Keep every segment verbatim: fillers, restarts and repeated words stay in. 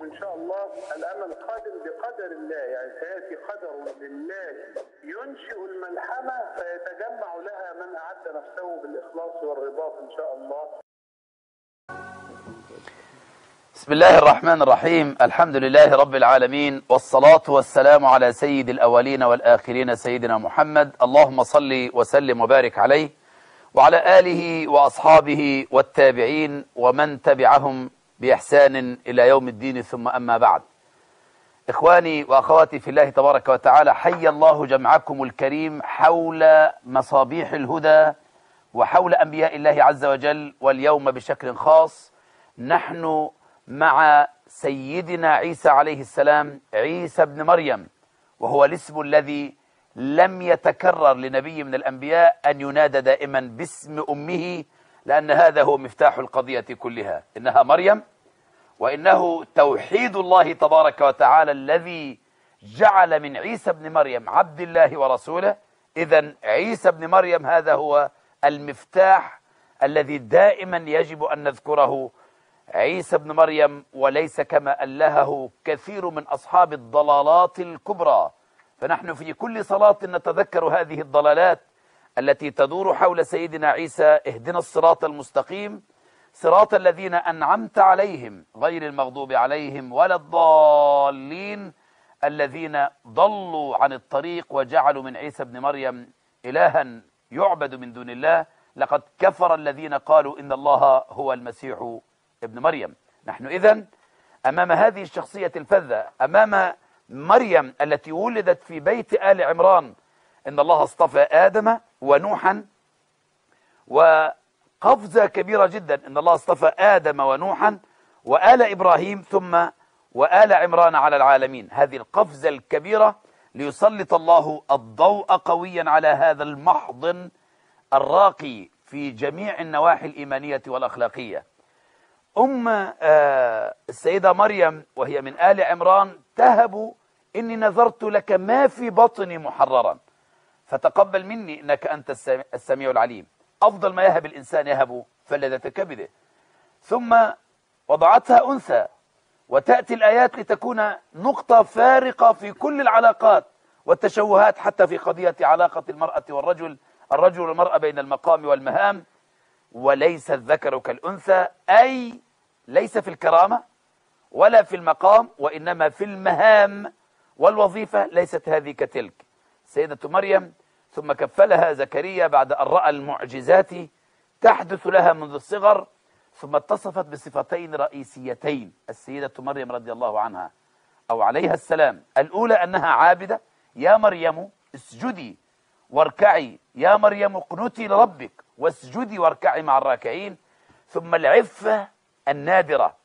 إن شاء الله الأمل قادم بقدر الله، يعني سيأتي قدر لله ينشئ الملحمة فيتجمع لها من أعد نفسه بالإخلاص والرباط إن شاء الله. بسم الله الرحمن الرحيم. الحمد لله رب العالمين، والصلاة والسلام على سيد الأولين والآخرين سيدنا محمد. اللهم صل وسلم وبارك عليه وعلى آله وأصحابه والتابعين ومن تبعهم بإحسان إلى يوم الدين، ثم أما بعد. إخواني وأخواتي في الله تبارك وتعالى، حي الله جمعكم الكريم حول مصابيح الهدى وحول أنبياء الله عز وجل. واليوم بشكل خاص نحن مع سيدنا عيسى عليه السلام، عيسى ابن مريم، وهو الاسم الذي لم يتكرر لنبي من الأنبياء أن ينادى دائما باسم أمه، لأن هذا هو مفتاح القضية كلها، إنها مريم، وإنه توحيد الله تبارك وتعالى الذي جعل من عيسى ابن مريم عبد الله ورسوله. إذن عيسى ابن مريم هذا هو المفتاح الذي دائما يجب أن نذكره، عيسى ابن مريم، وليس كما ألهه كثير من أصحاب الضلالات الكبرى. فنحن في كل صلاة نتذكر هذه الضلالات التي تدور حول سيدنا عيسى. اهدنا الصراط المستقيم صراط الذين أنعمت عليهم غير المغضوب عليهم ولا الضالين، الذين ضلوا عن الطريق وجعلوا من عيسى ابن مريم إلها يعبد من دون الله. لقد كفر الذين قالوا إن الله هو المسيح ابن مريم. نحن إذن أمام هذه الشخصية الفذة، أمام مريم التي ولدت في بيت آل عمران. إن الله اصطفى آدم ونوحا، وقفزة كبيرة جدا، إن الله اصطفى آدم ونوحا وآل إبراهيم ثم وآل عمران على العالمين. هذه القفزة الكبيرة ليسلط الله الضوء قويا على هذا المحضن الراقي في جميع النواحي الإيمانية والأخلاقية. أم السيدة مريم وهي من آل عمران تهب إني نذرت لك ما في بطني محررا فتقبل مني إنك أنت السميع العليم. أفضل ما يهب الإنسان يهب فلذة كبده. ثم وضعتها أنثى، وتأتي الآيات لتكون نقطة فارقة في كل العلاقات والتشوهات، حتى في قضية علاقة المرأة والرجل، الرجل والمرأة بين المقام والمهام. وليس الذكر كالأنثى، أي ليس في الكرامة ولا في المقام، وإنما في المهام والوظيفة ليست هذه كتلك. سيدة مريم ثم كفلها زكريا بعد أن رأى المعجزات تحدث لها منذ الصغر، ثم اتصفت بصفتين رئيسيتين السيدة مريم رضي الله عنها أو عليها السلام. الأولى أنها عابدة، يا مريم اسجدي واركعي، يا مريم اقنتي لربك واسجدي واركعي مع الراكعين. ثم العفة النادرة،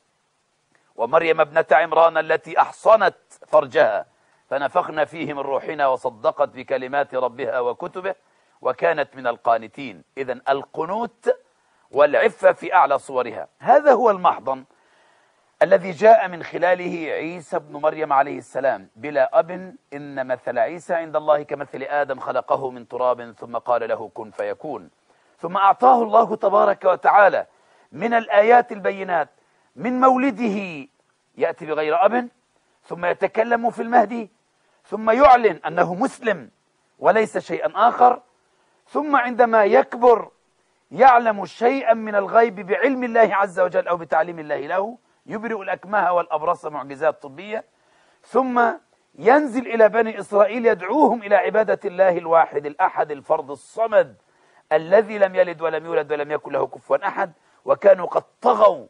ومريم ابنة عمران التي أحصنت فرجها فنفخنا فيه من روحنا وصدقت بكلمات ربها وكتبه وكانت من القانتين. إذن القنوت والعفة في أعلى صورها. هذا هو المحضن الذي جاء من خلاله عيسى ابن مريم عليه السلام بلا أب. إن مثل عيسى عند الله كمثل آدم، خلقه من تراب ثم قال له كن فيكون. ثم أعطاه الله تبارك وتعالى من الآيات البينات من مولده يأتي بغير أب، ثم يتكلم في المهدي، ثم يعلن أنه مسلم وليس شيئا آخر، ثم عندما يكبر يعلم شيئا من الغيب بعلم الله عز وجل أو بتعليم الله له، يبرئ الأكمه والأبرص، معجزات طبية. ثم ينزل إلى بني إسرائيل يدعوهم إلى عبادة الله الواحد الأحد الفرد الصمد الذي لم يلد ولم يولد ولم يكن له كفوا أحد. وكانوا قد طغوا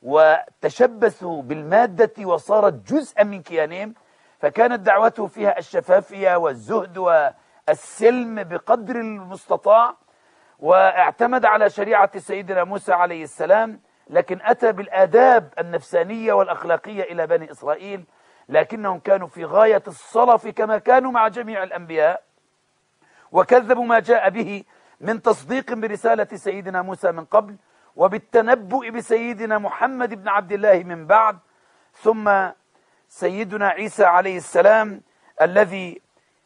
وتشبثوا بالمادة وصارت جزءا من كيانهم، فكانت دعوته فيها الشفافية والزهد والسلم بقدر المستطاع، واعتمد على شريعة سيدنا موسى عليه السلام، لكن أتى بالآداب النفسانية والأخلاقية إلى بني إسرائيل، لكنهم كانوا في غاية الصلف كما كانوا مع جميع الأنبياء، وكذبوا ما جاء به من تصديق برسالة سيدنا موسى من قبل وبالتنبؤ بسيدنا محمد بن عبد الله من بعد. ثم سيدنا عيسى عليه السلام الذي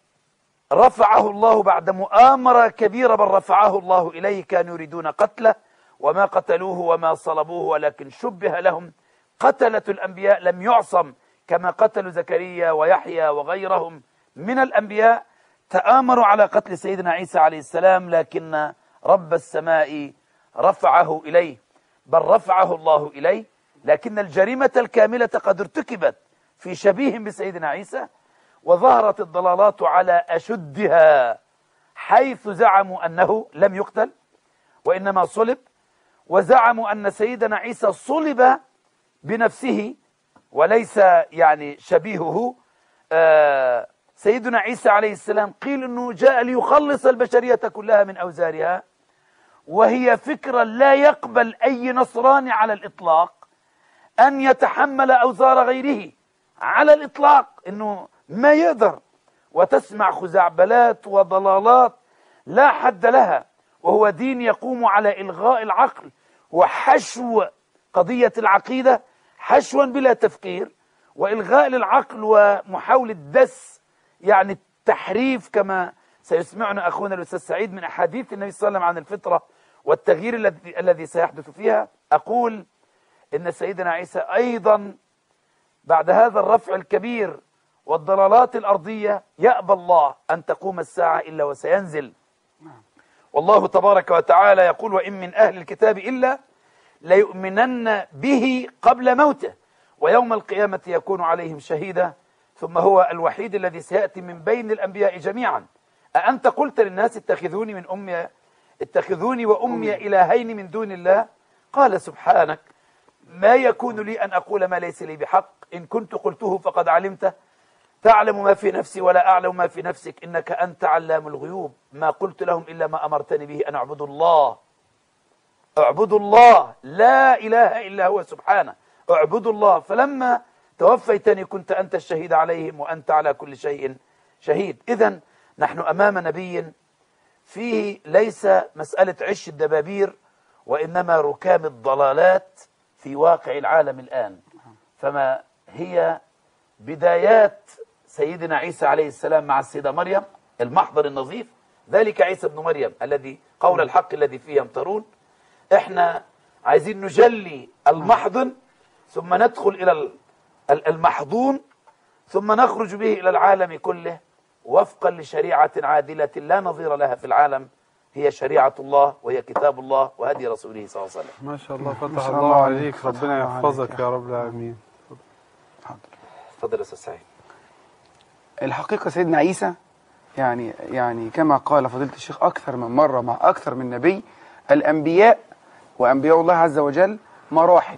رفعه الله بعد مؤامرة كبيرة، بل رفعه الله إليه. كانوا يريدون قتله وما قتلوه وما صلبوه ولكن شبه لهم قتلة الأنبياء لم يعصم كما قتلوا زكريا ويحيى وغيرهم من الأنبياء، تآمروا على قتل سيدنا عيسى عليه السلام، لكن رب السماء رفعه إليه، بل رفعه الله إليه، لكن الجريمة الكاملة قد ارتكبت في شبيه بسيدنا عيسى، وظهرت الضلالات على أشدها، حيث زعموا أنه لم يقتل وإنما صلب، وزعموا أن سيدنا عيسى صلب بنفسه وليس يعني شبيهه. آه سيدنا عيسى عليه السلام قيل أنه جاء ليخلص البشرية كلها من أوزارها، وهي فكرة لا يقبل أي نصراني على الإطلاق أن يتحمل أوزار غيره على الإطلاق، أنه ما يقدر. وتسمع خزعبلات وضلالات لا حد لها، وهو دين يقوم على إلغاء العقل وحشو قضية العقيدة حشوا بلا تفكير، وإلغاء للعقل ومحاولة دس يعني التحريف، كما سيسمعنا أخونا الأستاذ سعيد من أحاديث النبي صلى الله عليه وسلم عن الفطرة والتغيير الذي الذي سيحدث فيها. أقول إن سيدنا عيسى أيضا بعد هذا الرفع الكبير والضلالات الأرضية يأبى الله أن تقوم الساعة إلا وسينزل. والله تبارك وتعالى يقول: وإن من أهل الكتاب إلا ليؤمنن به قبل موته ويوم القيامة يكون عليهم شهيدا. ثم هو الوحيد الذي سيأتي من بين الأنبياء جميعا. أأنت قلت للناس اتخذوني من أمي اتخذوني وأمي إلهين من دون الله؟ قال: سبحانك ما يكون لي أن أقول ما ليس لي بحق، إن كنت قلته فقد علمته، تعلم ما في نفسي ولا أعلم ما في نفسك، إنك أنت علام الغيوب. ما قلت لهم إلا ما أمرتني به أن أعبدوا الله اعبدوا الله لا إله إلا هو سبحانه، اعبدوا الله. فلما توفيتني كنت أنت الشهيد عليهم وأنت على كل شيء شهيد. إذن نحن أمام نبي فيه ليس مسألة عش الدبابير، وإنما ركام الضلالات في واقع العالم الآن. فما هي بدايات سيدنا عيسى عليه السلام مع السيدة مريم؟ المحضر النظيف، ذلك عيسى ابن مريم الذي قول الحق الذي فيه يمترون. احنا عايزين نجلي المحضن ثم ندخل إلى المحضون ثم نخرج به إلى العالم كله وفقا لشريعة عادلة لا نظير لها في العالم، هي شريعة الله وهي كتاب الله وهدي رسوله صلى الله عليه وسلم. ما شاء الله، فتح الله عليك، ربنا يحفظك يا رب العالمين. تفضل يا أستاذ سعيد. الحقيقة سيدنا عيسى يعني يعني كما قال فضيلة الشيخ أكثر من مرة مع أكثر من نبي، الأنبياء وأنبياء الله عز وجل مراحل.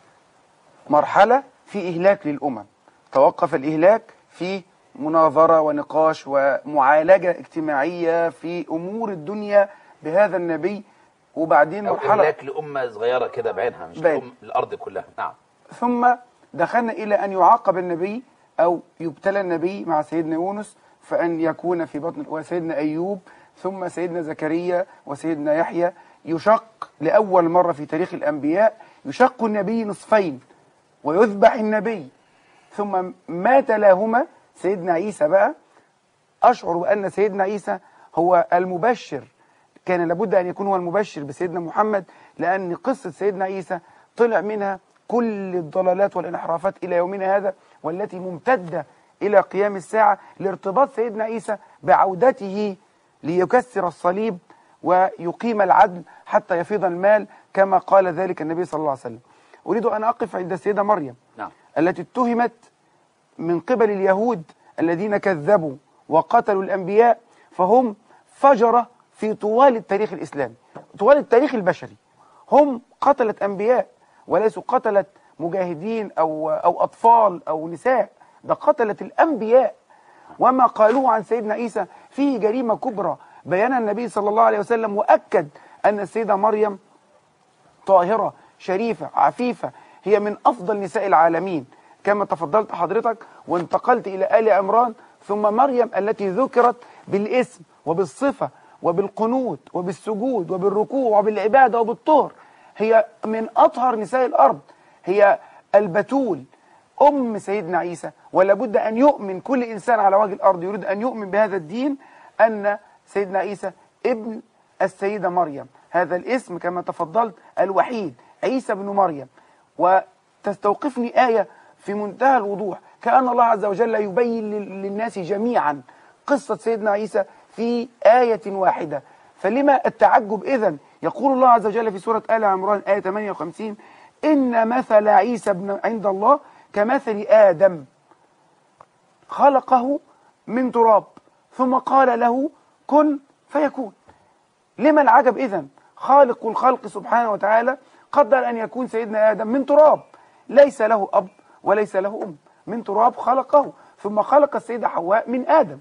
مرحلة في إهلاك للأمم، توقف الإهلاك في مناظرة ونقاش ومعالجة اجتماعية في أمور الدنيا بهذا النبي، وبعدين مرحلة إهلاك لأمة صغيرة كده بعينها، مش لأم الأرض كلها. نعم. ثم دخلنا إلى أن يعاقب النبي أو يبتلى النبي مع سيدنا يونس، فأن يكون في بطن، وسيدنا أيوب، ثم سيدنا زكريا وسيدنا يحيى. يشق لأول مرة في تاريخ الأنبياء، يشق النبي نصفين ويذبح النبي، ثم ما تلاهما سيدنا عيسى. بقى أشعر بأن سيدنا عيسى هو المبشر، كان لابد أن يكون هو المبشر بسيدنا محمد، لأن قصة سيدنا عيسى طلع منها كل الضلالات والانحرافات إلى يومنا هذا، والتي ممتدة إلى قيام الساعة، لارتباط سيدنا عيسى بعودته ليكسر الصليب ويقيم العدل حتى يفيض المال كما قال ذلك النبي صلى الله عليه وسلم. أريد أن أقف عند السيدة مريم. نعم. التي اتهمت من قبل اليهود الذين كذبوا وقتلوا الأنبياء، فهم فجرة في طوال التاريخ الإسلامي، طوال التاريخ البشري. هم قتلت أنبياء وليسوا قتلت مجاهدين أو, أو أطفال أو نساء، ده قتلت الأنبياء. وما قالوه عن سيدنا عيسى فيه جريمة كبرى بيانها النبي صلى الله عليه وسلم، وأكد أن السيدة مريم طاهرة شريفة عفيفة، هي من أفضل نساء العالمين كما تفضلت حضرتك، وانتقلت إلى آل عمران، ثم مريم التي ذكرت بالاسم وبالصفة وبالقنوت وبالسجود وبالركوع وبالعبادة وبالطهر، هي من أطهر نساء الأرض، هي البتول أم سيدنا عيسى. ولا بد أن يؤمن كل إنسان على وجه الأرض يريد أن يؤمن بهذا الدين أن سيدنا عيسى ابن السيدة مريم، هذا الاسم كما تفضلت الوحيد، عيسى بن مريم. تستوقفني آية في منتهى الوضوح، كأن الله عز وجل يبين للناس جميعا قصة سيدنا عيسى في آية واحدة. فلما التعجب إذن؟ يقول الله عز وجل في سورة آل عمران آية ثمانية وخمسين: إن مثل عيسى ابن عند الله كمثل آدم خلقه من تراب ثم قال له كن فيكون. لما العجب إذن؟ خالق الخلق سبحانه وتعالى قدر أن يكون سيدنا آدم من تراب، ليس له أب وليس له أم، من تراب خلقه، ثم خلق السيدة حواء من آدم،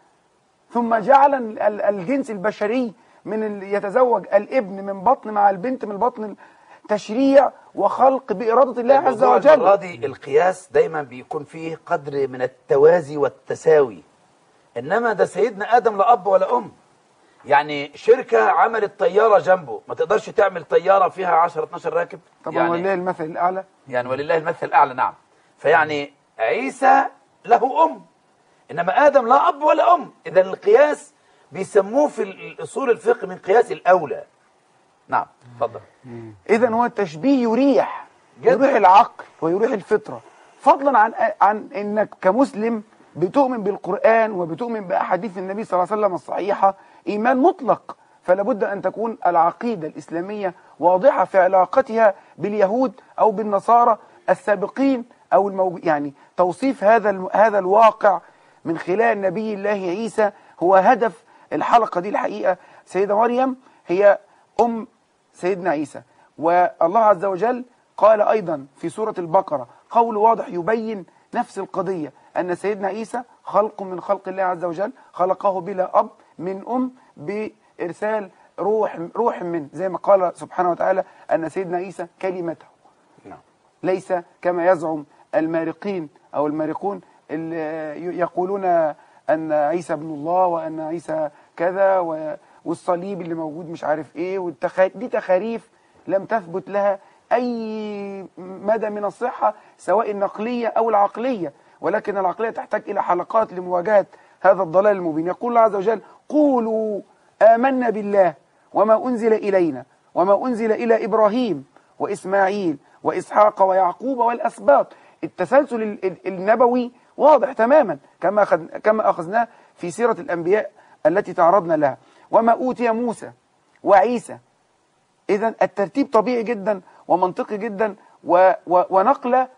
ثم جعل الجنس البشري من يتزوج الابن من بطن مع البنت من البطن، تشريع وخلق بإرادة الله عز وجل. المرة دي القياس دايما بيكون فيه قدر من التوازي والتساوي، إنما ده سيدنا آدم لا أب ولا أم. يعني شركة عملت طيارة جنبه، ما تقدرش تعمل طيارة فيها عشرة اتناشر راكب طبعا، يعني ولله المثل الأعلى. يعني ولله المثل الأعلى. نعم. فيعني عيسى له أم، إنما آدم لا أب ولا أم. إذا القياس بيسموه في الأصول الفقه من قياس الأولى. نعم تفضل. إذا هو التشبيه يريح جداً. يريح العقل ويريح الفطرة، فضلا عن عن إنك كمسلم بتؤمن بالقرآن وبتؤمن بأحاديث النبي صلى الله عليه وسلم الصحيحة إيمان مطلق. فلا بد أن تكون العقيدة الإسلامية واضحة في علاقتها باليهود أو بالنصارى السابقين أو الموجود. يعني توصيف هذا الم... هذا الواقع من خلال نبي الله عيسى هو هدف الحلقة دي. الحقيقة سيدة مريم هي أم سيدنا عيسى، والله عز وجل قال أيضا في سورة البقرة قول واضح يبين نفس القضية، أن سيدنا عيسى خلق من خلق الله عز وجل، خلقه بلا أب من أم بإرسال روح روح من، زي ما قال سبحانه وتعالى أن سيدنا عيسى كلمته. ليس كما يزعم المارقين أو المارقون اللي يقولون أن عيسى ابن الله وأن عيسى كذا، والصليب اللي موجود مش عارف إيه، والتخ... دي تخاريف لم تثبت لها أي مدى من الصحة سواء النقلية أو العقلية، ولكن العقلية تحتاج إلى حلقات لمواجهة هذا الضلال المبين. يقول الله عز وجل قولوا آمنا بالله وما أنزل إلينا وما أنزل إلى إبراهيم وإسماعيل وإسحاق ويعقوب والأسباط. التسلسل النبوي واضح تماما كما كما أخذناه في سيرة الأنبياء التي تعرضنا لها. وما أوتي موسى وعيسى. إذن الترتيب طبيعي جدا ومنطقي جدا و و ونقلة.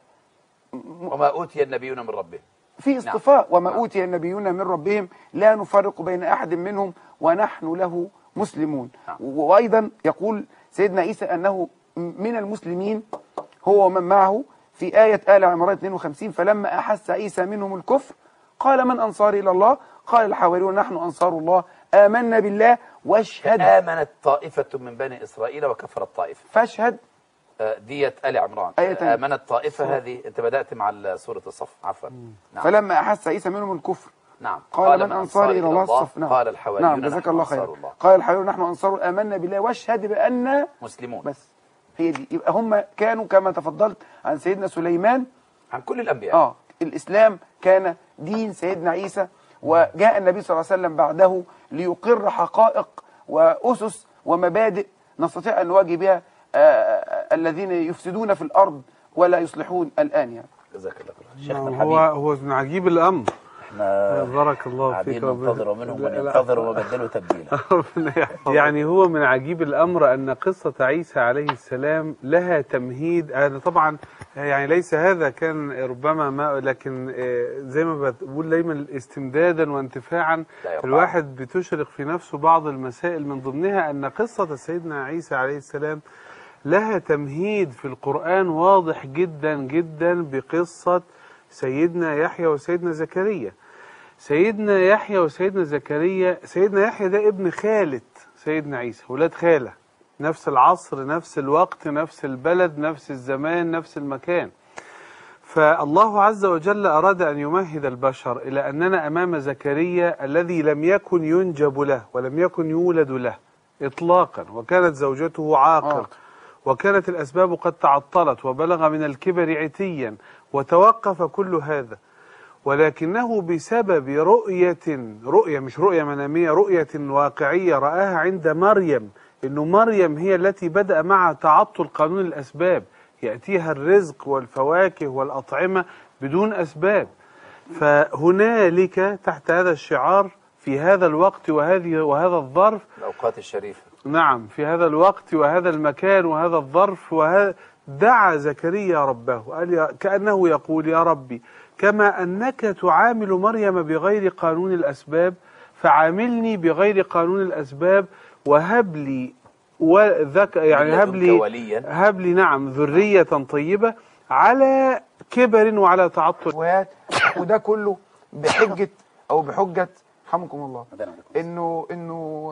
وما أوتي النبيون من ربهم في اصطفاء. نعم. وما نعم. أوتي النبيون من ربهم لا نفرق بين أحد منهم ونحن له مسلمون. نعم. وأيضا يقول سيدنا عيسى أنه من المسلمين هو ومن معه في آية آل عمران اثنين وخمسين: فلما أحس عيسى منهم الكفر قال من أنصاري إلى الله قال الحواريون نحن أنصار الله آمنا بالله واشهد. آمنت طائفة من بني إسرائيل وكفرت طائفة. فاشهد. دية آل عمران. آية آمنت طائفة. هذه أنت بدأت مع سورة الصف. عفوا. نعم. فلما أحس عيسى منهم الكفر نعم قال, قال من أنصاري إلى الله الصف. نعم. قال الحواريون نعم جزاك الله خير. قال الحواريون نحن أنصار آمنا بالله واشهد بأننا مسلمون. بس هي دي. يبقى هم كانوا كما تفضلت عن سيدنا سليمان عن كل الأنبياء. آه الإسلام كان دين سيدنا عيسى، وجاء النبي صلى الله عليه وسلم بعده ليقر حقائق وأسس ومبادئ نستطيع أن نواجه بها آه الذين يفسدون في الأرض ولا يصلحون الآن. يعني جزاك الله خير شيخنا الحبيب. هو هو من عجيب الأمر. احنا بارك الله فيك. ننتظر منهم من ينتظر وبدله تبديلا. يعني هو من عجيب الأمر أن قصة عيسى عليه السلام لها تمهيد. أنا طبعا يعني ليس هذا كان ربما ما، لكن زي ما بقول دايما استمدادا وانتفاعا الواحد بتشرق في نفسه بعض المسائل، من ضمنها أن قصة سيدنا عيسى عليه السلام لها تمهيد في القرآن واضح جدا جدا بقصة سيدنا يحيى وسيدنا زكريا. سيدنا يحيى وسيدنا زكريا، سيدنا يحيى ده ابن خالة سيدنا عيسى، ولاد خالة، نفس العصر نفس الوقت نفس البلد نفس الزمان نفس المكان. فالله عز وجل أراد أن يمهد البشر إلى أننا أمام زكريا الذي لم يكن ينجب له ولم يكن يولد له إطلاقا، وكانت زوجته عاقر، وكانت الأسباب قد تعطلت وبلغ من الكبر عتيا وتوقف كل هذا، ولكنه بسبب رؤية رؤية مش رؤية منامية، رؤية واقعية رآها عند مريم، إنه مريم هي التي بدأ مع تعطل قانون الأسباب، يأتيها الرزق والفواكه والأطعمة بدون أسباب. فهنالك تحت هذا الشعار في هذا الوقت وهذه وهذا الظرف، الأوقات الشريفة، نعم، في هذا الوقت وهذا المكان وهذا الظرف وهذا دعا زكريا ربه، قال كأنه يقول: يا ربي، كما أنك تعامل مريم بغير قانون الأسباب فعاملني بغير قانون الأسباب، وهب لي وذك يعني هب لي هب لي نعم ذرية طيبة على كبر وعلى تعطل. وده كله بحجة أو بحجة رحمكم الله إنه إنه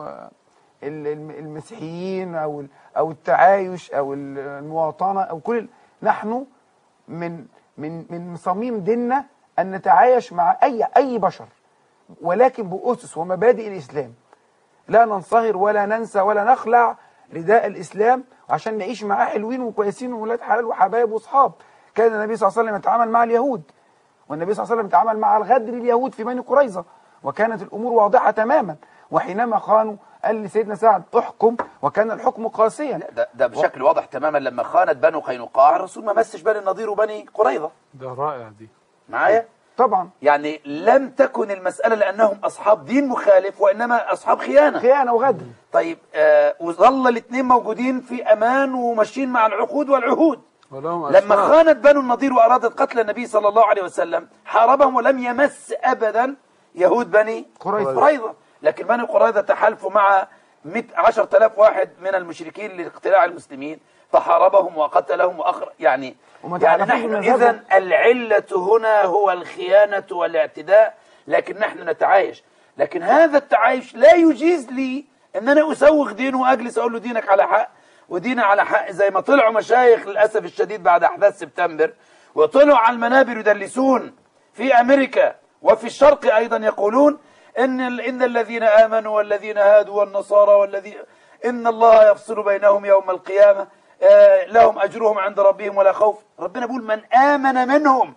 المسيحيين أو أو التعايش أو المواطنة أو كل، نحن من من من صميم ديننا أن نتعايش مع أي أي بشر، ولكن بأسس ومبادئ الإسلام، لا ننصهر ولا ننسى ولا نخلع رداء الإسلام عشان نعيش معاه حلوين وكويسين وولاد حلال وحبايب وأصحاب. كان النبي صلى الله عليه وسلم يتعامل مع اليهود، والنبي صلى الله عليه وسلم يتعامل مع الغدر اليهود في بني قريظة، وكانت الأمور واضحة تماما. وحينما خانوا قال لسيدنا سعد: احكم، وكان الحكم قاسيا. ده, ده بشكل واضح تماما. لما خانت بنو قينقاع الرسول ما مسش بني النضير وبني قريظة. ده رائع دي معايا؟ طبعا. يعني لم تكن المسألة لأنهم أصحاب دين مخالف، وإنما أصحاب خيانة خيانة وغدر. طيب، آه وظل الاثنين موجودين في أمان وماشيين مع العقود والعهود. لما خانت بنو النضير وأرادت قتل النبي صلى الله عليه وسلم حاربهم ولم يمس أبدا يهود بني قريظة. لكن بني قريظة تحالفوا مع عشرة آلاف واحد من المشركين لاقتلاع المسلمين، فحاربهم وقتلهم وأخر يعني يعني نحن إذن العلة هنا هو الخيانة والاعتداء، لكن نحن نتعايش. لكن هذا التعايش لا يجيز لي أن أنا أسوغ دينه وأجلس أقول له دينك على حق ودينا على حق، زي ما طلعوا مشايخ للأسف الشديد بعد أحداث سبتمبر، وطلعوا على المنابر يدلسون في أمريكا وفي الشرق أيضا يقولون إن إن الذين آمنوا والذين هادوا والنصارى والذين إن الله يفصل بينهم يوم القيامة، آه لهم أجرهم عند ربهم ولا خوف. ربنا بيقول من آمن منهم،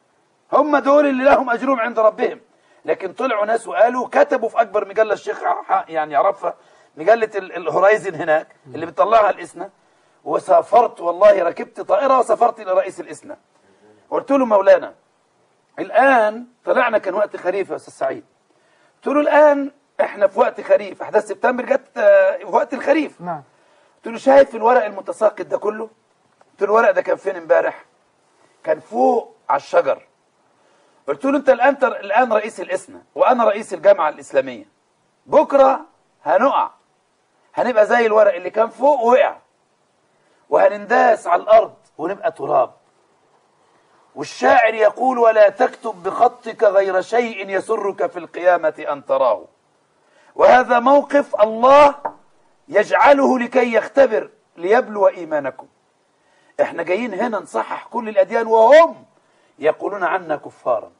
هم دول اللي لهم أجرهم عند ربهم. لكن طلعوا ناس وقالوا، كتبوا في أكبر مجلة الشيخ يعني يعرفها، مجلة الهورايزن هناك اللي بتطلعها الإسنا، وسافرت والله، ركبت طائرة وسافرت إلى رئيس الإسنا، قلت له: مولانا الآن طلعنا كان وقت خريف يا أستاذ سعيد، قلت له الآن إحنا في وقت خريف، أحداث سبتمبر جت في وقت الخريف. نعم. قلت له: شايف الورق المتساقط ده كله؟ قلت له: الورق ده كان فين امبارح؟ كان فوق على الشجر. قلت له: أنت الآن الآن رئيس الإسنا وأنا رئيس الجامعة الإسلامية، بكرة هنقع، هنبقى زي الورق اللي كان فوق وقع، وهننداس على الأرض ونبقى تراب. والشاعر يقول: ولا تكتب بخطك غير شيء يسرك في القيامة أن تراه. وهذا موقف الله يجعله لكي يختبر ليبلو إيمانكم. احنا جايين هنا نصحح كل الأديان وهم يقولون عنا كفارا.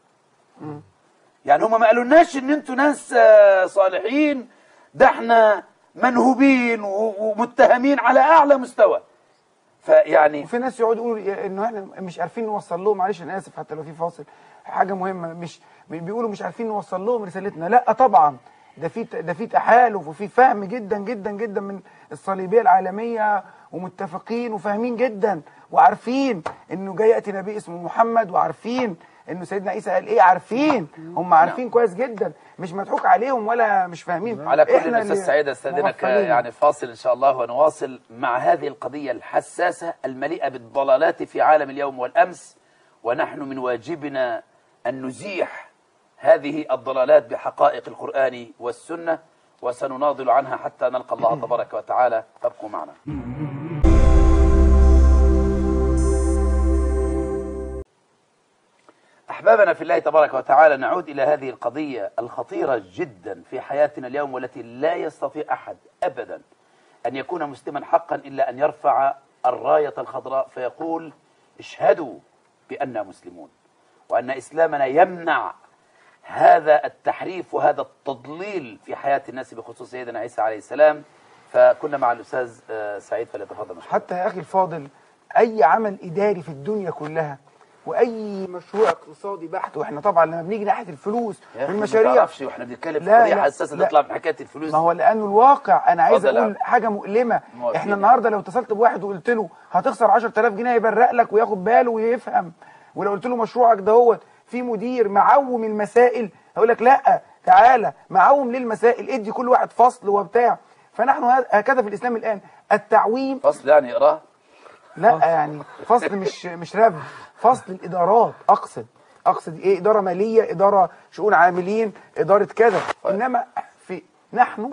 يعني هم ما قالولناش ان انتوا ناس صالحين، ده احنا منهوبين ومتهمين على اعلى مستوى. فيعني وفي ناس يقعدوا يقولوا انه احنا مش عارفين نوصل لهم، معلش انا اسف حتى لو في فاصل، حاجه مهمه، مش بيقولوا مش عارفين نوصل لهم رسالتنا. لا طبعا، ده في ده في تحالف وفي فهم جدا جدا جدا من الصليبيه العالميه، ومتفقين وفاهمين جدا، وعارفين انه جاي ياتي نبي اسمه محمد، وعارفين انه سيدنا عيسى قال ايه، عارفين، هم عارفين نعم. كويس جدا، مش مضحوك عليهم ولا مش فاهمين. على كل الاستاذ سعيد استاذنك يعني فاصل ان شاء الله، ونواصل مع هذه القضيه الحساسه المليئه بالضلالات في عالم اليوم والامس، ونحن من واجبنا ان نزيح هذه الضلالات بحقائق القرآن والسنة، وسنناضل عنها حتى نلقى الله تبارك وتعالى. فابقوا معنا. أحبابنا في الله تبارك وتعالى، نعود إلى هذه القضية الخطيرة جدا في حياتنا اليوم، والتي لا يستطيع أحد أبدا أن يكون مسلما حقا إلا أن يرفع الراية الخضراء فيقول: اشهدوا بأننا مسلمون، وأن إسلامنا يمنع هذا التحريف وهذا التضليل في حياة الناس بخصوص سيدنا عيسى عليه السلام. فكنا مع الأستاذ سعيد، فليتفضل. حتى يا أخي الفاضل، أي عمل إداري في الدنيا كلها واي مشروع اقتصادي بحت. واحنا طبعا لما بنيجي ناحيه الفلوس يا أخي والمشاريع ما تعرفش واحنا بنتكلم في لا، قضيه لا، حساسه لا. نطلع من حكايه الفلوس. ما هو لانه الواقع انا عايز اتفضل يا اقول عم. حاجه مؤلمه. موافقين. احنا النهارده لو اتصلت بواحد وقلت له هتخسر عشرة آلاف جنيه يبرق لك وياخد باله ويفهم، ولو قلت له مشروعك دهوت في مدير معوم المسائل هيقول لك لا تعالى معوم ليه المسائل، ادي كل واحد فصل وبتاع. فنحن هكذا في الاسلام الان التعويم فصل يعني اقراه. لا يعني فصل مش مش رفض، فصل الادارات. اقصد اقصد ايه؟ اداره ماليه، اداره شؤون عاملين، اداره كذا. انما في نحن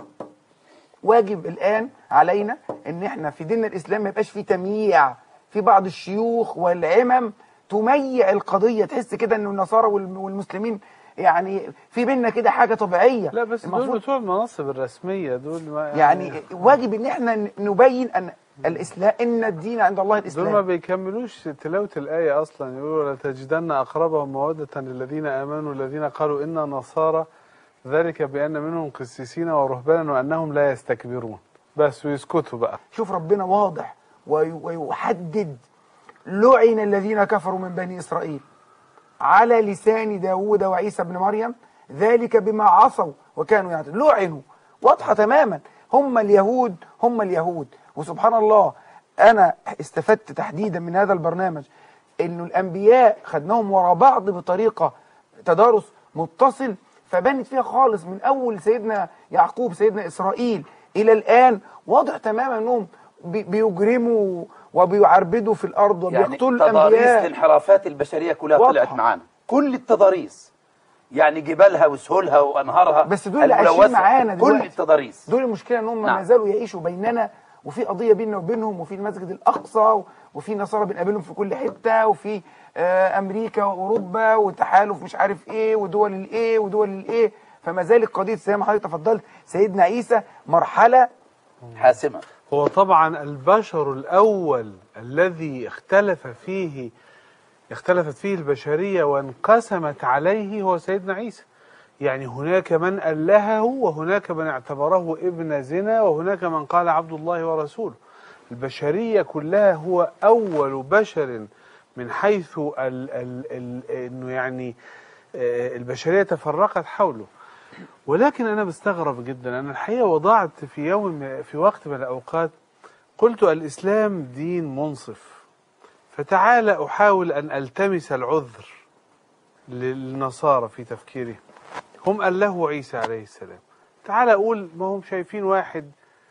واجب الان علينا ان احنا في ديننا الاسلام ما يبقاش في تمييع. في بعض الشيوخ والعمم تميع القضيه، تحس كده انه النصارى والمسلمين يعني في بيننا كده حاجه طبيعيه. لا بس دول بتوع المناصب الرسميه دول ما يعني, يعني واجب ان احنا نبين ان الاسلام ان الدين عند الله الاسلام. دول ما بيكملوش تلاوه الايه اصلا، يقولوا لتجدن اقربهم موده للذين امنوا الذين قالوا انا نصارى ذلك بان منهم قسيسين ورهبانا وانهم لا يستكبرون، بس ويسكتوا بقى. شوف ربنا واضح ويحدد لعن الذين كفروا من بني اسرائيل على لسان داوود وعيسى بن مريم ذلك بما عصوا وكانوا يعتدون. لعنوا واضحه تماما. هم اليهود هم اليهود. وسبحان الله انا استفدت تحديدا من هذا البرنامج انه الانبياء خدناهم ورا بعض بطريقه تدارس متصل، فبانت فيها خالص من اول سيدنا يعقوب سيدنا اسرائيل الى الان واضح تماما انهم بيجرموا وبيعربدوا في الارض وبيقتلوا يعني الانبياء. تضاريس الانحرافات البشريه كلها واضحة. طلعت معانا، كل التضاريس، يعني جبالها وسهولها وانهارها بس دول اللي عايشين معانا دلوقتي. كل التضاريس دول المشكله ان هم نعم. ما زالوا يعيشوا بيننا، وفي قضيه بيننا وبينهم، وفي المسجد الاقصى، وفي نصارى بنقابلهم في كل حته، وفي آه امريكا واوروبا وتحالف مش عارف ايه ودول الايه ودول الايه. فما زالت قضيه زي ما حضرتك تفضلت سيدنا عيسى مرحله حاسمه. هو طبعا البشر الاول الذي اختلف فيه اختلفت فيه البشريه وانقسمت عليه هو سيدنا عيسى. يعني هناك من ألهه وهناك من اعتبره ابن زنا وهناك من قال عبد الله ورسوله. البشرية كلها هو أول بشر من حيث ال ال ال إنه يعني البشرية تفرقت حوله. ولكن أنا بستغرب جدا. أنا الحقيقة وضعت في يوم في وقت من الأوقات قلت الإسلام دين منصف، فتعال أحاول أن ألتمس العذر للنصارى في تفكيرهم. هم ألهوا عيسى عليه السلام. تعال أقول ما هم شايفين واحد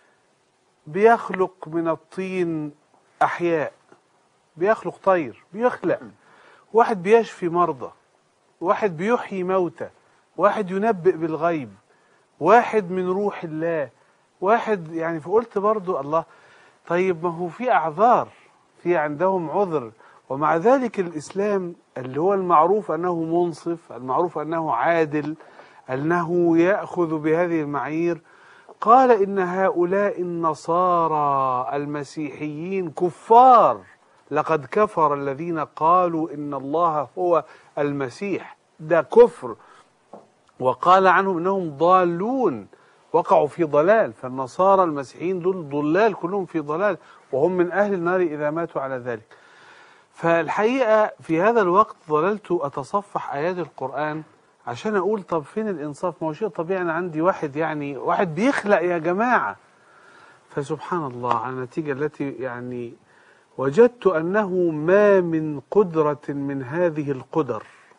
بيخلق من الطين أحياء، بيخلق طير، بيخلق واحد بيشفي مرضى، واحد بيحيي موتى، واحد ينبئ بالغيب، واحد من روح الله، واحد يعني. فقلت برضو الله، طيب ما هو في أعذار، في عندهم عذر، ومع ذلك الإسلام اللي هو المعروف أنه منصف، المعروف أنه عادل، أنه يأخذ بهذه المعايير، قال إن هؤلاء النصارى المسيحيين كفار، لقد كفر الذين قالوا إن الله هو المسيح. ده كفر. وقال عنهم إنهم ضالون، وقعوا في ضلال. فالنصارى المسيحيين دول ضلال، كلهم في ضلال، وهم من أهل النار إذا ماتوا على ذلك. فالحقيقة في هذا الوقت ظللت أتصفح آيات القرآن عشان أقول طب فين الإنصاف؟ ما هو شيء طبيعي. أنا عندي واحد يعني واحد بيخلق يا جماعة. فسبحان الله على النتيجة التي يعني وجدت أنه ما من قدرة من هذه القدر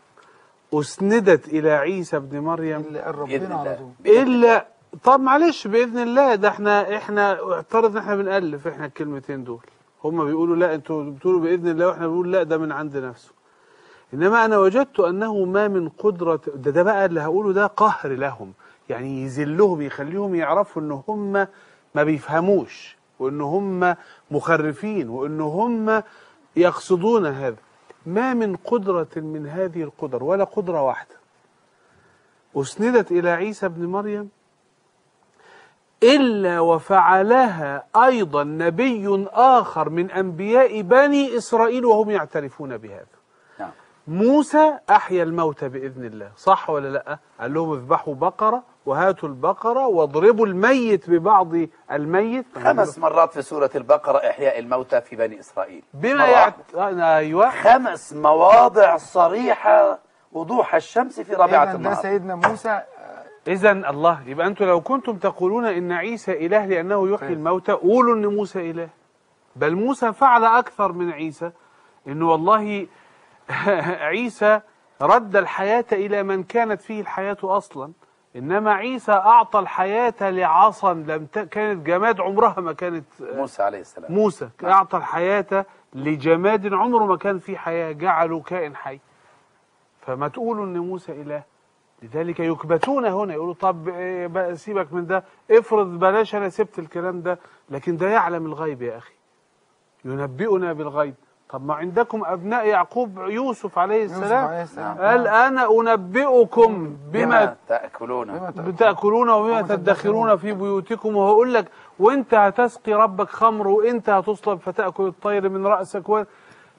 أسندت إلى عيسى بن مريم إلا ربنا على طول. إلا طب معلش بإذن الله. ده احنا احنا اعترض ان احنا بنألف احنا الكلمتين دول. هم بيقولوا لا انتوا بتقولوا بإذن الله، واحنا بنقول لا ده من عند نفسه. إنما أنا وجدت أنه ما من قدرة. ده, ده بقى اللي هقوله ده قهر لهم، يعني يذلهم، يخليهم يعرفوا إن هم ما بيفهموش، وإن هم مخرفين، وإن هم يقصدون هذا. ما من قدرة من هذه القدر ولا قدرة واحدة أسندت إلى عيسى بن مريم إلا وفعلها أيضا نبي آخر من أنبياء بني إسرائيل وهم يعترفون بهذا. موسى أحيا الموتى بإذن الله، صح ولا لأ؟ قال لهم اذبحوا بقرة وهاتوا البقرة واضربوا الميت ببعض الميت. خمس مرات في سورة البقرة إحياء الموتى في بني إسرائيل بما يعت... أيوة خمس مواضع صريحة وضوح الشمس في رابعة إذن ده النهار. سيدنا موسى. إذا الله يبقى أنتم لو كنتم تقولون إن عيسى إله لأنه يحيي الموتى قولوا إن موسى إله. بل موسى فعل أكثر من عيسى، إنه والله عيسى رد الحياة إلى من كانت فيه الحياة أصلا، إنما عيسى أعطى الحياة لعصا لم ت... كانت جماد عمرها ما كانت. موسى عليه السلام موسى أعطى الحياة لجماد عمره ما كان فيه حياة، جعله كائن حي. فما تقولوا إن موسى إله. لذلك يكبتون هنا يقولوا طب سيبك من ده، افرض بلاش أنا سبت الكلام ده، لكن ده يعلم الغيب يا أخي، ينبئنا بالغيب. طب ما عندكم أبناء يعقوب يوسف عليه السلام قال أنا أنبئكم بما تأكلون بتأكلون وبما تدخرون في بيوتكم، وهقول لك وانت هتسقي ربك خمر وانت هتصلب فتأكل الطير من رأسك.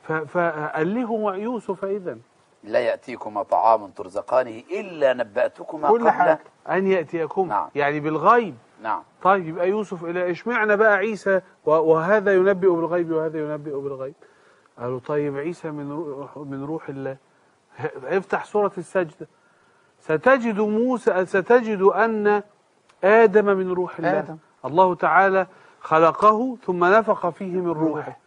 فقال لهم يوسف إذن لا يأتيكم طعام ترزقانه إلا نبأتكما كل قبل حاجة أن يأتيكم. نعم. يعني بالغيب. نعم. طيب يبقى يوسف إلى اشمعنى بقى عيسى وهذا ينبئ بالغيب وهذا ينبئ بالغيب؟ قالوا طيب عيسى من روح من روح الله. افتح سورة السجدة ستجد موسى ستجد أن آدم من روح الله. آدم. الله تعالى خلقه ثم نفخ فيه من روحه.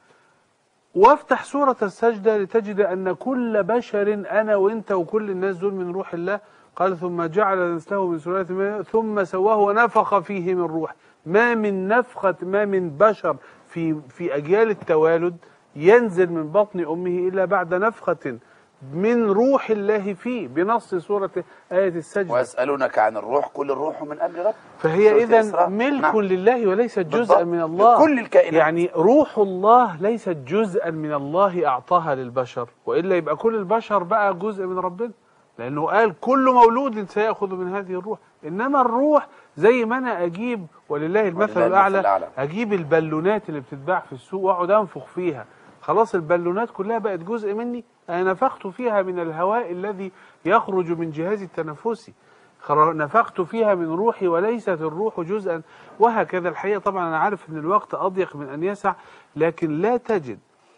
وافتح سورة السجدة لتجد أن كل بشر أنا وإنت وكل الناس دول من روح الله. قال ثم جعل نسله من سلالة ثم سواه ونفخ فيه من روح. ما من نفخة ما من بشر في في أجيال التوالد ينزل من بطن أمه إلا بعد نفخة من روح الله فيه بنص سورة آية السجدة. ويسألونك عن الروح قل الروح من أمر رب. فهي إذن ملك نعم. لله وليست جزءا من الله. كل الكائنات. يعني روح الله ليست جزءا من الله أعطاها للبشر، وإلا يبقى كل البشر بقى جزء من ربنا، لأنه قال كل مولود سيأخذ من هذه الروح. إنما الروح زي ما أنا أجيب ولله المثل الأعلى أجيب البالونات اللي بتتباع في السوق وأقعد أنفخ فيها، خلاص البالونات كلها بقت جزء مني، أنا نفخت فيها من الهواء الذي يخرج من جهازي التنفسي، نفخت فيها من روحي وليست الروح جزءا. وهكذا الحقيقة. طبعا أنا عارف أن الوقت أضيق من أن يسع، لكن لا تجد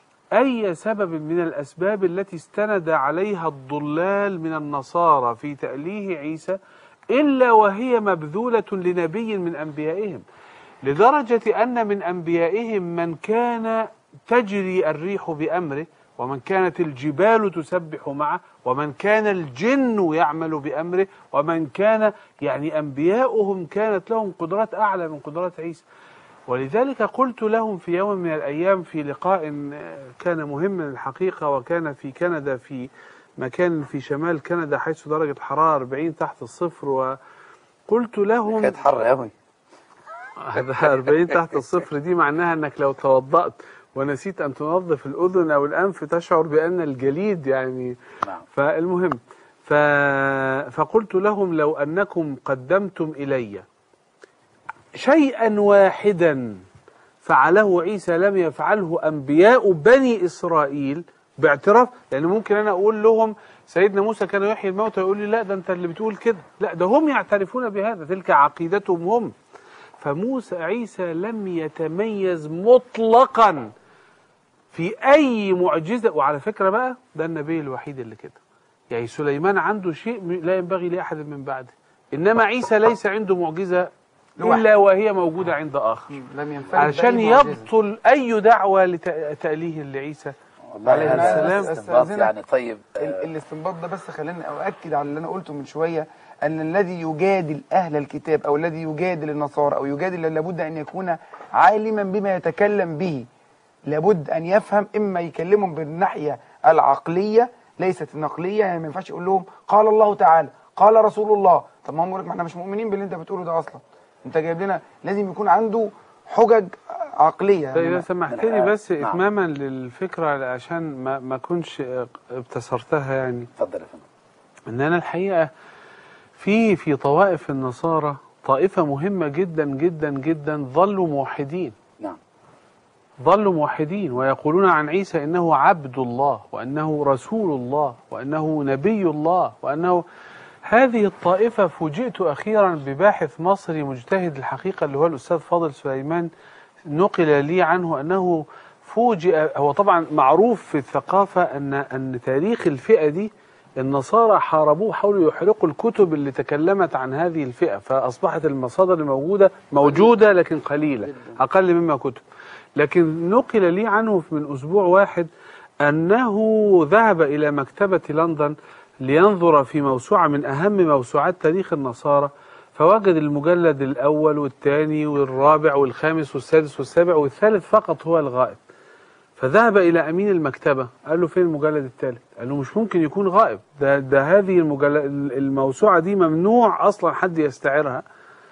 أي سبب من الأسباب التي استند عليها الضلال من النصارى في تأليه عيسى إلا وهي مبذولة لنبي من أنبيائهم، لدرجة أن من أنبيائهم من كان تجري الريح بأمره، ومن كانت الجبال تسبح معه، ومن كان الجن يعمل بأمره، ومن كان يعني أنبياؤهم كانت لهم قدرات أعلى من قدرات عيسى. ولذلك قلت لهم في يوم من الأيام في لقاء كان مهما الحقيقة، وكان في كندا في مكان في شمال كندا حيث درجة الحرارة أربعين تحت الصفر، وقلت لهم كانت حر قوي. أربعين تحت الصفر دي معناها أنك لو توضأت ونسيت أن تنظف الأذن أو الأنف تشعر بأن الجليد يعني نعم. فالمهم ف... فقلت لهم لو أنكم قدمتم إلي شيئا واحدا فعله عيسى لم يفعله أنبياء بني إسرائيل باعتراف، لأن ممكن أنا أقول لهم سيدنا موسى كان يحيي الموتى يقول لي لا ده أنت اللي بتقول كده، لا ده هم يعترفون بهذا، تلك عقيدتهم هم. فموسى عيسى لم يتميز مطلقا في أي معجزة. وعلى فكرة بقى ده النبي الوحيد اللي كده، يعني سليمان عنده شيء لا ينبغي لأحد من بعده، إنما عيسى ليس عنده معجزة إلا وهي موجودة عند آخر، عشان يبطل أي دعوة لتأليه لعيسى عليه السلام. يعني طيب الاستنباط ده بس خليني أؤكد على اللي أنا قلته من شوية، أن الذي يجادل أهل الكتاب أو الذي يجادل النصارى أو يجادل لابد أن يكون عالما بما يتكلم به، لابد أن يفهم، إما يكلمهم بالناحية العقلية ليست النقلية، يعني ما ينفعش يقول لهم قال الله تعالى قال رسول الله، طب ما هم يقول لك ما احنا مش مؤمنين باللي أنت بتقوله ده أصلا، أنت جايب لنا، لازم يكون عنده حجج عقلية. يعني إذا سمحت لي بس نعم. إتماما للفكرة عشان ما ما كنش ابتسرتها، يعني اتفضل يا فندم. إن أنا الحقيقة في في طوائف النصارى طائفة مهمة جدا جدا جدا ظلوا موحدين. نعم. ظلوا موحدين ويقولون عن عيسى إنه عبد الله وأنه رسول الله وأنه نبي الله وأنه هذه الطائفة فوجئت أخيرا بباحث مصري مجتهد الحقيقة اللي هو الأستاذ فاضل سليمان، نقل لي عنه أنه فوجئ. هو طبعا معروف في الثقافة أن أن تاريخ الفئة دي النصارى حاربوه، حاولوا يحرقوا الكتب اللي تكلمت عن هذه الفئة، فأصبحت المصادر الموجودة موجودة لكن قليلة، أقل مما كتب. لكن نقل لي عنه من أسبوع واحد أنه ذهب إلى مكتبة لندن لينظر في موسوعة من أهم موسوعات تاريخ النصارى، فوجد المجلد الأول والثاني والرابع والخامس والسادس والسابع والثالث فقط هو الغائب. فذهب إلى أمين المكتبة قال له فين المجلد الثالث؟ قال له مش ممكن يكون غائب، ده, ده هذه الموسوعة دي ممنوع أصلا حد يستعيرها.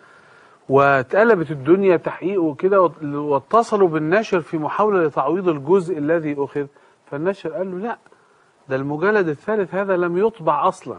واتقلبت الدنيا تحقيق وكده، واتصلوا بالناشر في محاولة لتعويض الجزء الذي أخذ. فالناشر قال له لا، ده المجلد الثالث هذا لم يطبع أصلا،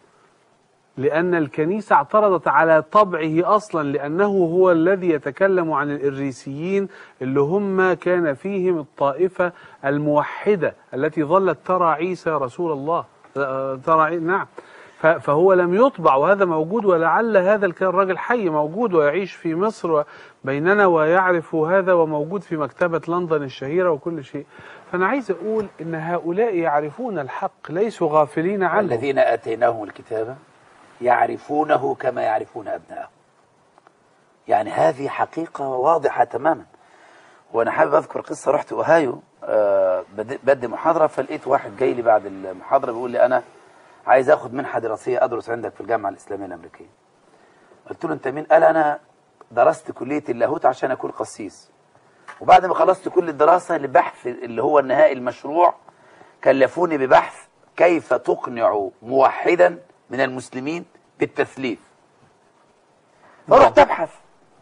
لأن الكنيسة اعترضت على طبعه أصلا، لأنه هو الذي يتكلم عن الإريسيين اللي هم كان فيهم الطائفة الموحدة التي ظلت ترى عيسى رسول الله، ترى نعم. فهو لم يطبع، وهذا موجود، ولعل هذا الراجل حي موجود ويعيش في مصر بيننا ويعرف هذا، وموجود في مكتبة لندن الشهيرة وكل شيء. فأنا عايز أقول إن هؤلاء يعرفون الحق، ليسوا غافلين عنه. الذين آتيناهم الكتاب يعرفونه كما يعرفون أبنائهم. يعني هذه حقيقة واضحة تماما. وأنا حابب أذكر قصة، رحت أوهايو أه بدي محاضرة، فلقيت واحد جاي لي بعد المحاضرة بيقول لي أنا عايز أخذ منحة دراسية أدرس عندك في الجامعة الإسلامية الأمريكية. قلت له أنت مين؟ قال أنا درست كلية اللاهوت عشان أكون قسيس، وبعد ما خلصت كل الدراسة البحث اللي هو النهائي المشروع كلفوني ببحث كيف تقنع موحدا من المسلمين بالتثليث. فرحت أبحث،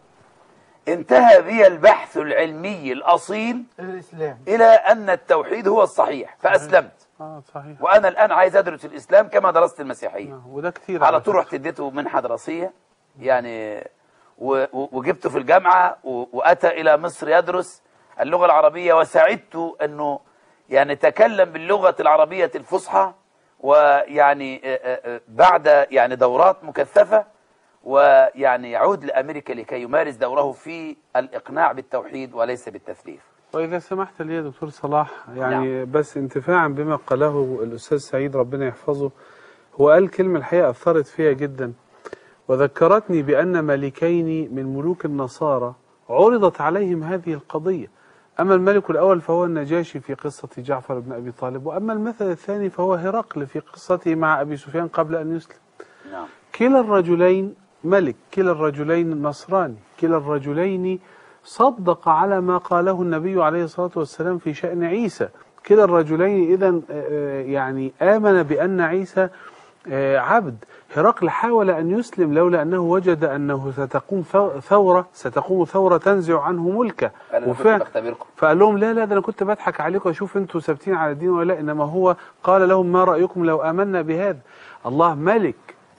انتهى بي البحث العلمي الأصيل الإسلام إلى أن التوحيد هو الصحيح، فأسلمت. آه صحيح. وأنا الآن عايز أدرس الإسلام كما درست المسيحية. آه وده كتير على طول رحت اديته منحة دراسية يعني، وجبته في الجامعة، وأتى إلى مصر يدرس اللغة العربية، وسعدت أنه يعني تكلم باللغة العربية الفصحى، ويعني بعد يعني دورات مكثفة، ويعني يعود لأمريكا لكي يمارس دوره في الإقناع بالتوحيد وليس بالتثليث. وإذا سمحت لي يا دكتور صلاح، يعني نعم. بس انتفاعا بما قاله الأستاذ سعيد ربنا يحفظه، هو قال كلمة الحقيقة أثرت فيها جدا، وذكرتني بأن ملكين من ملوك النصارى عرضت عليهم هذه القضية. أما الملك الأول فهو النجاشي في قصة جعفر بن أبي طالب، وأما المثل الثاني فهو هرقل في قصته مع أبي سفيان قبل أن يسلم. نعم. كلا الرجلين ملك، كلا الرجلين نصراني، كلا الرجلين صدق على ما قاله النبي عليه الصلاة والسلام في شأن عيسى. كلا الرجلين إذن يعني آمن بأن عيسى عبد. هرقل حاول أن يسلم لولا أنه وجد أنه ستقوم ثورة ستقوم ثورة تنزع عنه ملكه، فقال لهم لا لا ده أنا كنت بضحك عليكم أشوف أنتم ثابتين على الدين ولا لا، إنما هو قال لهم ما رأيكم لو آمنا بهذا؟ الله ملك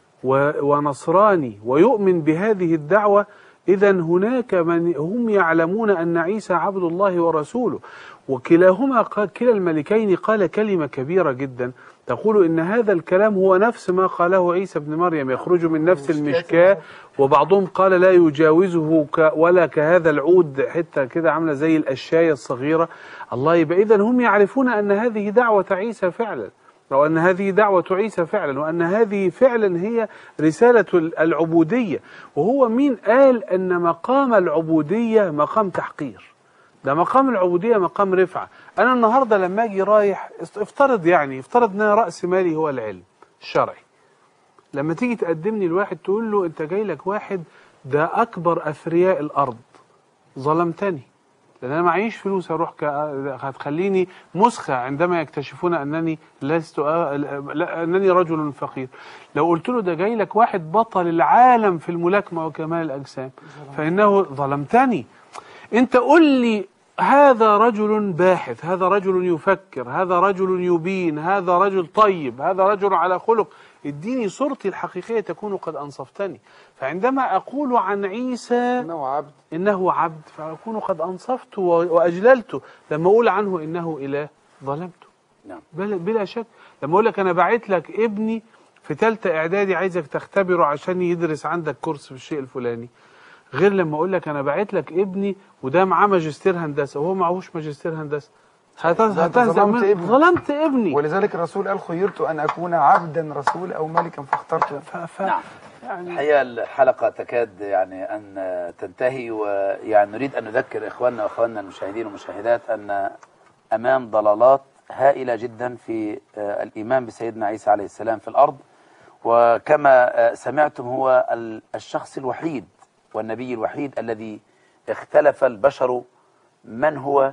ونصراني ويؤمن بهذه الدعوة، إذا هناك من هم يعلمون أن عيسى عبد الله ورسوله. وكلاهما كلا الملكين قال كلمة كبيرة جدا تقول إن هذا الكلام هو نفس ما قاله عيسى بن مريم، يخرج من نفس المشكاة، وبعضهم قال لا يجاوزه ولا كهذا العود، حتى كده عاملة زي الأشياء الصغيرة. الله، يبقى إذن هم يعرفون أن هذه دعوة عيسى فعلا، وأن هذه دعوة عيسى فعلا، وأن هذه فعلا هي رسالة العبودية. وهو مين قال أن مقام العبودية مقام تحقير؟ ده مقام العبودية مقام رفعة. أنا النهاردة لما أجي رايح، افترض يعني افترض أن رأس مالي هو العلم الشرعي، لما تيجي تقدمني الواحد تقول له أنت جاي لك واحد ده أكبر أثرياء الأرض، ظلمتني لأن أنا معيش فلوس أروح ك... هتخليني مسخة عندما يكتشفون أنني لست أ... لا... أنني رجل فقير. لو قلت له ده جاي لك واحد بطل العالم في الملاكمة وكمال الأجسام، فإنه ظلمتني. أنت قل لي هذا رجل باحث، هذا رجل يفكر، هذا رجل يبين، هذا رجل طيب، هذا رجل على خلق، اديني صورتي الحقيقية تكون قد أنصفتني. فعندما أقول عن عيسى إنه عبد إنه عبد فأكون قد أنصفته وأجللته. لما أقول عنه إنه إله ظلمته. نعم. بلا شك. لما أقول لك أنا بعت لك ابني في ثالثه اعدادي عايزك تختبره عشان يدرس عندك كورس في الشيء الفلاني، غير لما اقول لك انا باعت لك ابني وده معاه ماجستير هندسه وهو معهوش ماجستير هندسه. هتهزم ظلمت ابني. ظلمت ابني. ولذلك الرسول قال خيرت ان اكون عبدا رسول او ملكا فاخترت. ف... ف... نعم. يعني الحقيقة الحلقة تكاد يعني أن تنتهي، ويعني نريد أن نذكر إخواننا وأخواننا المشاهدين والمشاهدات أن أمام ضلالات هائلة جدا في الإيمان بسيدنا عيسى عليه السلام في الأرض. وكما سمعتم هو الشخص الوحيد والنبي الوحيد الذي اختلف البشر من هو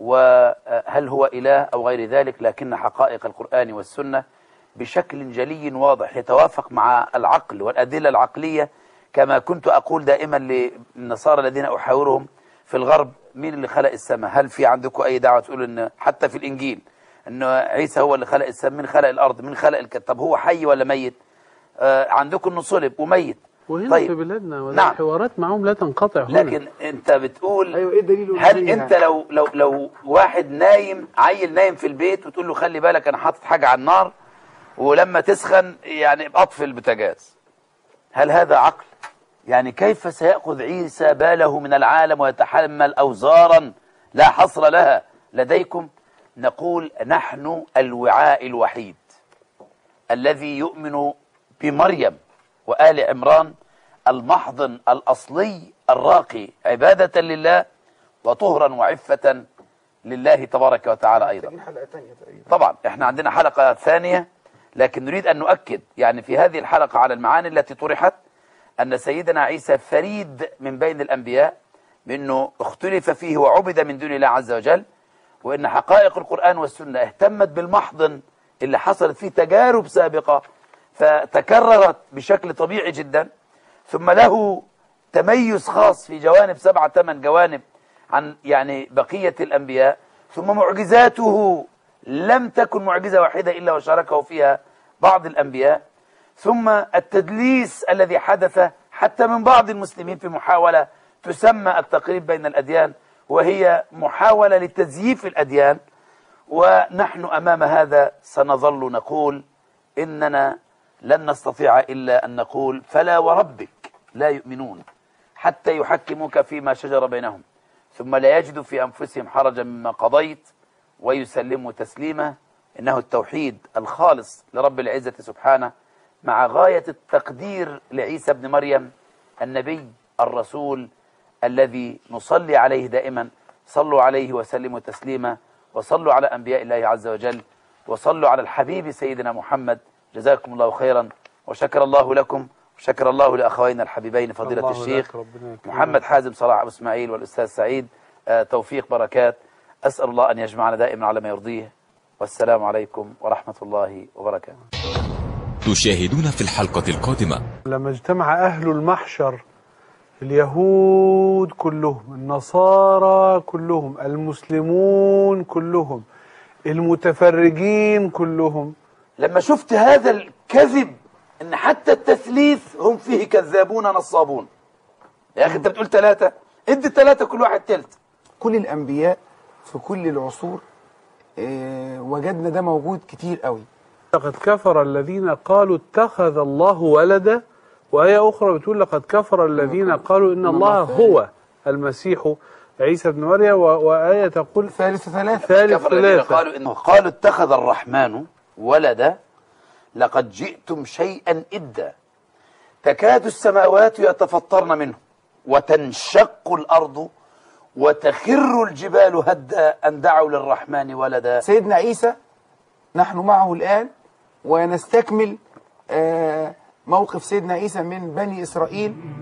وهل هو إله أو غير ذلك، لكن حقائق القرآن والسنة بشكل جلي واضح يتوافق مع العقل والأدلة العقلية. كما كنت أقول دائما للنصارى الذين أحاورهم في الغرب، مين اللي خلق السماء؟ هل في عندكم أي دعوة تقول إن حتى في الإنجيل إن عيسى هو اللي خلق السماء؟ من خلق الأرض؟ من خلق الك... طب هو حي ولا ميت؟ آه عندكم إنه صلب وميت. وهنا طيب. في بلادنا نعم. الحوارات معهم لا تنقطع هنا. لكن أنت بتقول ايوه ايه الدليل؟ هل أنت لو لو لو واحد نايم، عيل نايم في البيت، وتقول له خلي بالك أنا حاطط حاجة على النار ولما تسخن يعني أطفي البوتاجاز، هل هذا عقل؟ يعني كيف سيأخذ عيسى باله من العالم ويتحمل أوزارا لا حصر لها لديكم؟ نقول نحن الوعاء الوحيد الذي يؤمن بمريم وآل عمران، المحضن الأصلي الراقي عبادة لله وطهرا وعفة لله تبارك وتعالى. أيضا طبعا احنا عندنا حلقة ثانية، لكن نريد أن نؤكد يعني في هذه الحلقة على المعاني التي طرحت أن سيدنا عيسى فريد من بين الأنبياء، بأنه اختلف فيه وعبد من دون الله عز وجل، وأن حقائق القرآن والسنة اهتمت بالمحضن اللي حصلت فيه تجارب سابقة فتكررت بشكل طبيعي جدا، ثم له تميز خاص في جوانب سبعة ثمان جوانب عن يعني بقية الأنبياء، ثم معجزاته لم تكن معجزة واحدة إلا وشاركه فيها بعض الأنبياء، ثم التدليس الذي حدث حتى من بعض المسلمين في محاولة تسمى التقريب بين الأديان، وهي محاولة لتزييف الأديان. ونحن أمام هذا سنظل نقول إننا لن نستطيع إلا أن نقول فلا وربك لا يؤمنون حتى يحكموك فيما شجر بينهم ثم لا يجدوا في أنفسهم حرجا مما قضيت ويسلموا تسليما. إنه التوحيد الخالص لرب العزة سبحانه، مع غاية التقدير لعيسى بن مريم النبي الرسول الذي نصلي عليه دائما. صلوا عليه وسلموا تسليما، وصلوا على أنبياء الله عز وجل، وصلوا على الحبيب سيدنا محمد. جزاكم الله خيرا، وشكر الله لكم، وشكر الله لأخوينا الحبيبين فضيلة الشيخ محمد حازم صلاح أبو اسماعيل والأستاذ سعيد آه توفيق بركات. أسأل الله أن يجمعنا دائما على ما يرضيه، والسلام عليكم ورحمة الله وبركاته. تشاهدون في الحلقة القادمة لما اجتمع أهل المحشر، اليهود كلهم، النصارى كلهم، المسلمون كلهم، المتفرجين كلهم، لما شفت هذا الكذب ان حتى التثليث هم فيه كذابون نصابون. يا اخي انت بتقول ثلاثة، ادي ثلاثة كل واحد تلت. كل الأنبياء في كل العصور اه وجدنا ده موجود كتير قوي. لقد كفر الذين قالوا اتخذ الله ولدا، وآية أخرى بتقول لقد كفر الذين قالوا إن الله هو المسيح عيسى بن مريم، وآية تقول ثالث ثلاثة. ثالث كفر الذين ثلاثة. قالوا إنه قالوا اتخذ الرحمن ولدا لقد جئتم شيئا إدا تكاد السماوات يتفطرن منه وتنشق الأرض وتخر الجبال هدا أن دعوا للرحمن ولدا. سيدنا عيسى نحن معه الآن، ونستكمل آه موقف سيدنا عيسى من بني إسرائيل